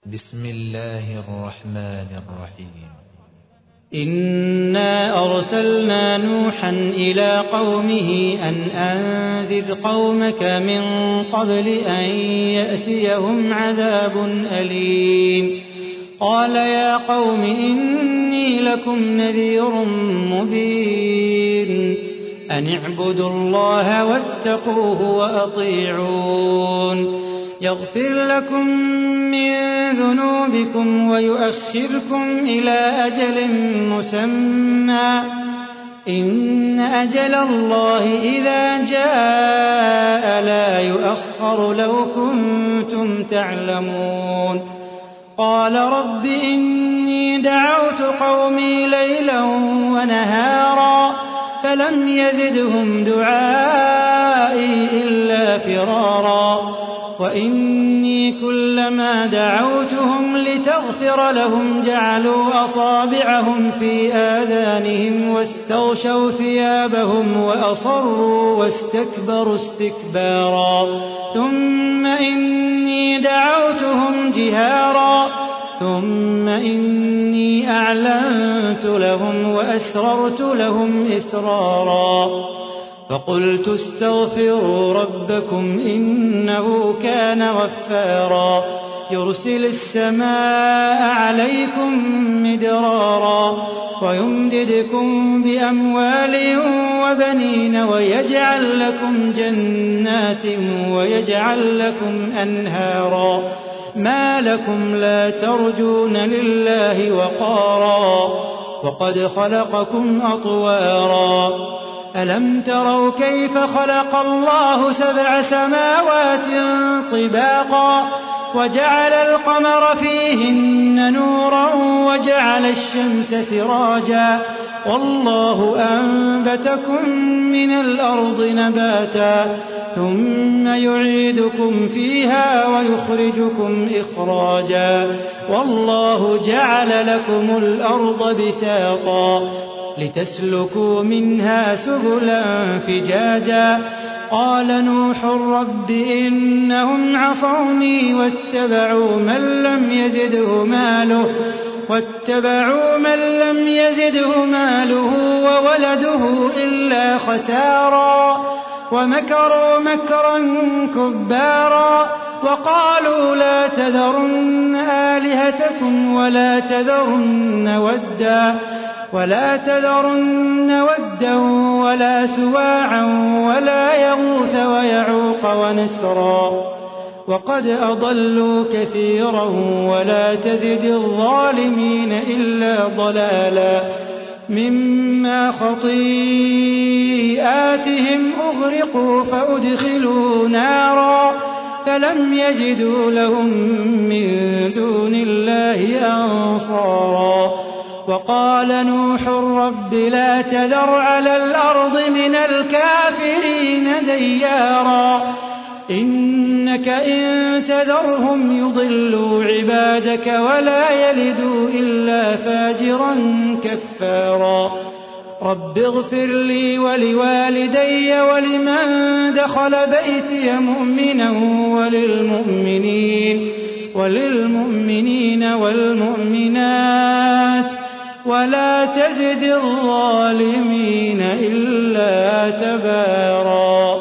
بسم الله الرحمن الرحيم. إنا أرسلنا نوحا إلى قومه أن أنذر قومك من قبل أن يأتيهم عذاب أليم. قال يا قوم إني لكم نذير مبين أن اعبدوا الله واتقوه وأطيعون يغفر لكم من ذنوبكم ويؤخركم إلى أجل مسمى إن أجل الله إذا جاء لا يؤخر لو كنتم تعلمون. قال رب إني دعوت قومي ليلا ونهارا فلم يزدهم دعائي إلا فرارا وإني كلما دعوتهم لتغفر لهم جعلوا أصابعهم في آذانهم واستغشوا ثيابهم وأصروا واستكبروا استكبارا ثم إني دعوتهم جهارا ثم إني أعلنت لهم وأسررت لهم إسرارا فقلت استغفروا ربكم إنه كان غفارا يرسل السماء عليكم مدرارا ويمددكم بأموال وبنين ويجعل لكم جنات ويجعل لكم أنهارا ما لكم لا ترجون لله وقارا وقد خلقكم أطوارا ألم تروا كيف خلق الله 7 سماوات طباقا وجعل القمر فيهن نورا وجعل الشمس سراجا والله أنبتكم من الأرض نباتا ثم يعيدكم فيها ويخرجكم إخراجا والله جعل لكم الأرض بساطا لتسلكوا منها سبلا فجاجا قال نوح رب إنهم عصوني واتبعوا من لم يزده ماله وولده إلا خسارا ومكروا مكرا كبارا وقالوا لا تذرن آلهتكم ولا تذرن ودا ولا سواعا ولا يغوث ويعوق ونسرا وقد أضلوا كثيرا ولا تزد الظالمين إلا ضلالا مما خطيئاتهم أغرقوا فأدخلوا نارا فلم يجدوا لهم من دون الله أنصارا وقال نوح رب لا تذر على الأرض من الكافرين ديارا إنك إن تذرهم يضلوا عبادك ولا يلدوا إلا فاجرا كفارا رب اغفر لي ولوالدي ولمن دخل بيتي مؤمنا وللمؤمنين والمؤمنات ولا تزد الظالمين إلا تبارا.